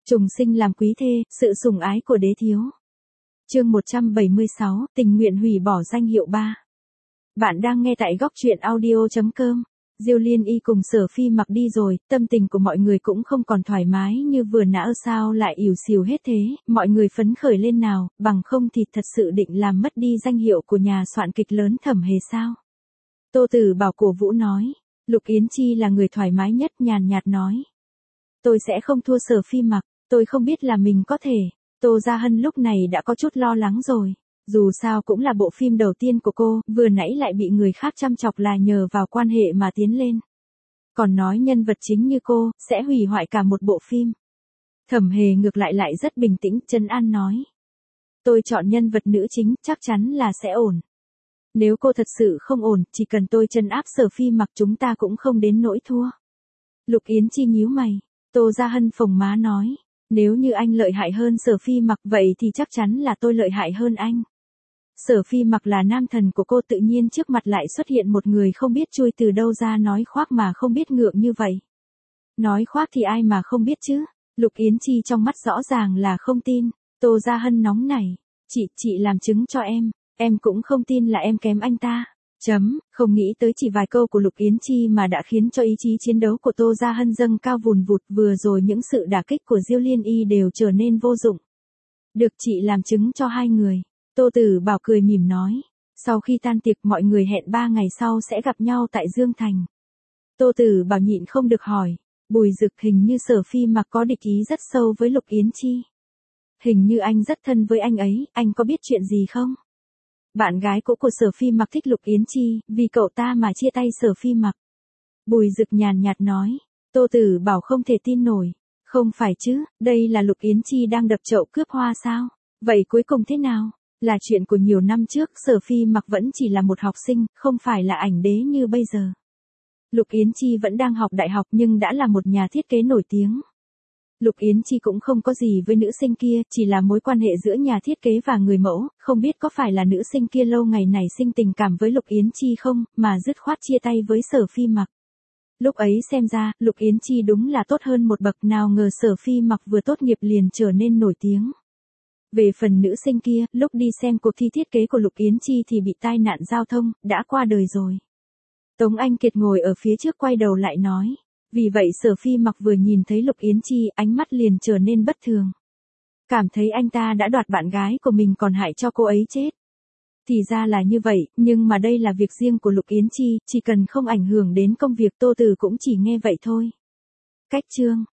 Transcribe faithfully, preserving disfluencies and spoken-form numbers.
Trùng sinh làm quý thê, sự sủng ái của đế thiếu. Chương một trăm bảy mươi sáu, tình nguyện hủy bỏ danh hiệu ba. Bạn đang nghe tại góc truyện audio chấm com. Diêu Liên Y cùng Sở Phi Mặc đi rồi, tâm tình của mọi người cũng không còn thoải mái như vừa nãy, sao lại ỉu xìu hết thế, mọi người phấn khởi lên nào, bằng không thì thật sự định làm mất đi danh hiệu của nhà soạn kịch lớn Thẩm Hề sao. Tô Tử Bảo cổ vũ nói, Lục Yến Chi là người thoải mái nhất, nhàn nhạt nói. Tôi sẽ không thua Sở Phi Mặc, tôi không biết là mình có thể. Tô Gia Hân lúc này đã có chút lo lắng rồi. Dù sao cũng là bộ phim đầu tiên của cô, vừa nãy lại bị người khác chăm chọc là nhờ vào quan hệ mà tiến lên. Còn nói nhân vật chính như cô, sẽ hủy hoại cả một bộ phim. Thẩm Hề ngược lại lại rất bình tĩnh, trấn an nói. Tôi chọn nhân vật nữ chính, chắc chắn là sẽ ổn. Nếu cô thật sự không ổn, chỉ cần tôi trấn áp Sở Phi Mặc chúng ta cũng không đến nỗi thua. Lục Yến Chi nhíu mày, Tô Gia Hân phồng má nói. Nếu như anh lợi hại hơn Sở Phi Mặc vậy thì chắc chắn là tôi lợi hại hơn anh. Sở Phi Mặc là nam thần của cô, tự nhiên trước mặt lại xuất hiện một người không biết chui từ đâu ra nói khoác mà không biết ngượng như vậy. Nói khoác thì ai mà không biết chứ. Lục Yến Chi trong mắt rõ ràng là không tin. Tô Gia Hân nóng nảy. Chị, chị làm chứng cho em. Em cũng không tin là em kém anh ta. Chấm, không nghĩ tới chỉ vài câu của Lục Yến Chi mà đã khiến cho ý chí chiến đấu của Tô Gia Hân dâng cao vùn vụt, vừa rồi những sự đả kích của Diêu Liên Y đều trở nên vô dụng. Được, chị làm chứng cho hai người. Tô Tử Bảo cười mỉm nói. Sau khi tan tiệc mọi người hẹn ba ngày sau sẽ gặp nhau tại Dương Thành. Tô Tử Bảo nhịn không được hỏi. Bùi Dực, hình như Sở Phi Mặc có địch ý rất sâu với Lục Yến Chi. Hình như anh rất thân với anh ấy, anh có biết chuyện gì không? Bạn gái cũ của Sở Phi Mặc thích Lục Yến Chi, vì cậu ta mà chia tay Sở Phi Mặc. Bùi Dực nhàn nhạt nói. Tô Tử Bảo không thể tin nổi. Không phải chứ, đây là Lục Yến Chi đang đập chậu cướp hoa sao? Vậy cuối cùng thế nào? Là chuyện của nhiều năm trước, Sở Phi Mặc vẫn chỉ là một học sinh, không phải là ảnh đế như bây giờ. Lục Yến Chi vẫn đang học đại học nhưng đã là một nhà thiết kế nổi tiếng. Lục Yến Chi cũng không có gì với nữ sinh kia, chỉ là mối quan hệ giữa nhà thiết kế và người mẫu, không biết có phải là nữ sinh kia lâu ngày này sinh tình cảm với Lục Yến Chi không, mà dứt khoát chia tay với Sở Phi Mặc. Lúc ấy xem ra, Lục Yến Chi đúng là tốt hơn một bậc, nào ngờ Sở Phi Mặc vừa tốt nghiệp liền trở nên nổi tiếng. Về phần nữ sinh kia, lúc đi xem cuộc thi thiết kế của Lục Yến Chi thì bị tai nạn giao thông, đã qua đời rồi. Tống Anh Kiệt ngồi ở phía trước quay đầu lại nói. Vì vậy Sở Phi Mặc vừa nhìn thấy Lục Yến Chi, ánh mắt liền trở nên bất thường. Cảm thấy anh ta đã đoạt bạn gái của mình còn hại cho cô ấy chết. Thì ra là như vậy, nhưng mà đây là việc riêng của Lục Yến Chi, chỉ cần không ảnh hưởng đến công việc Tô Tử cũng chỉ nghe vậy thôi. Cách chương.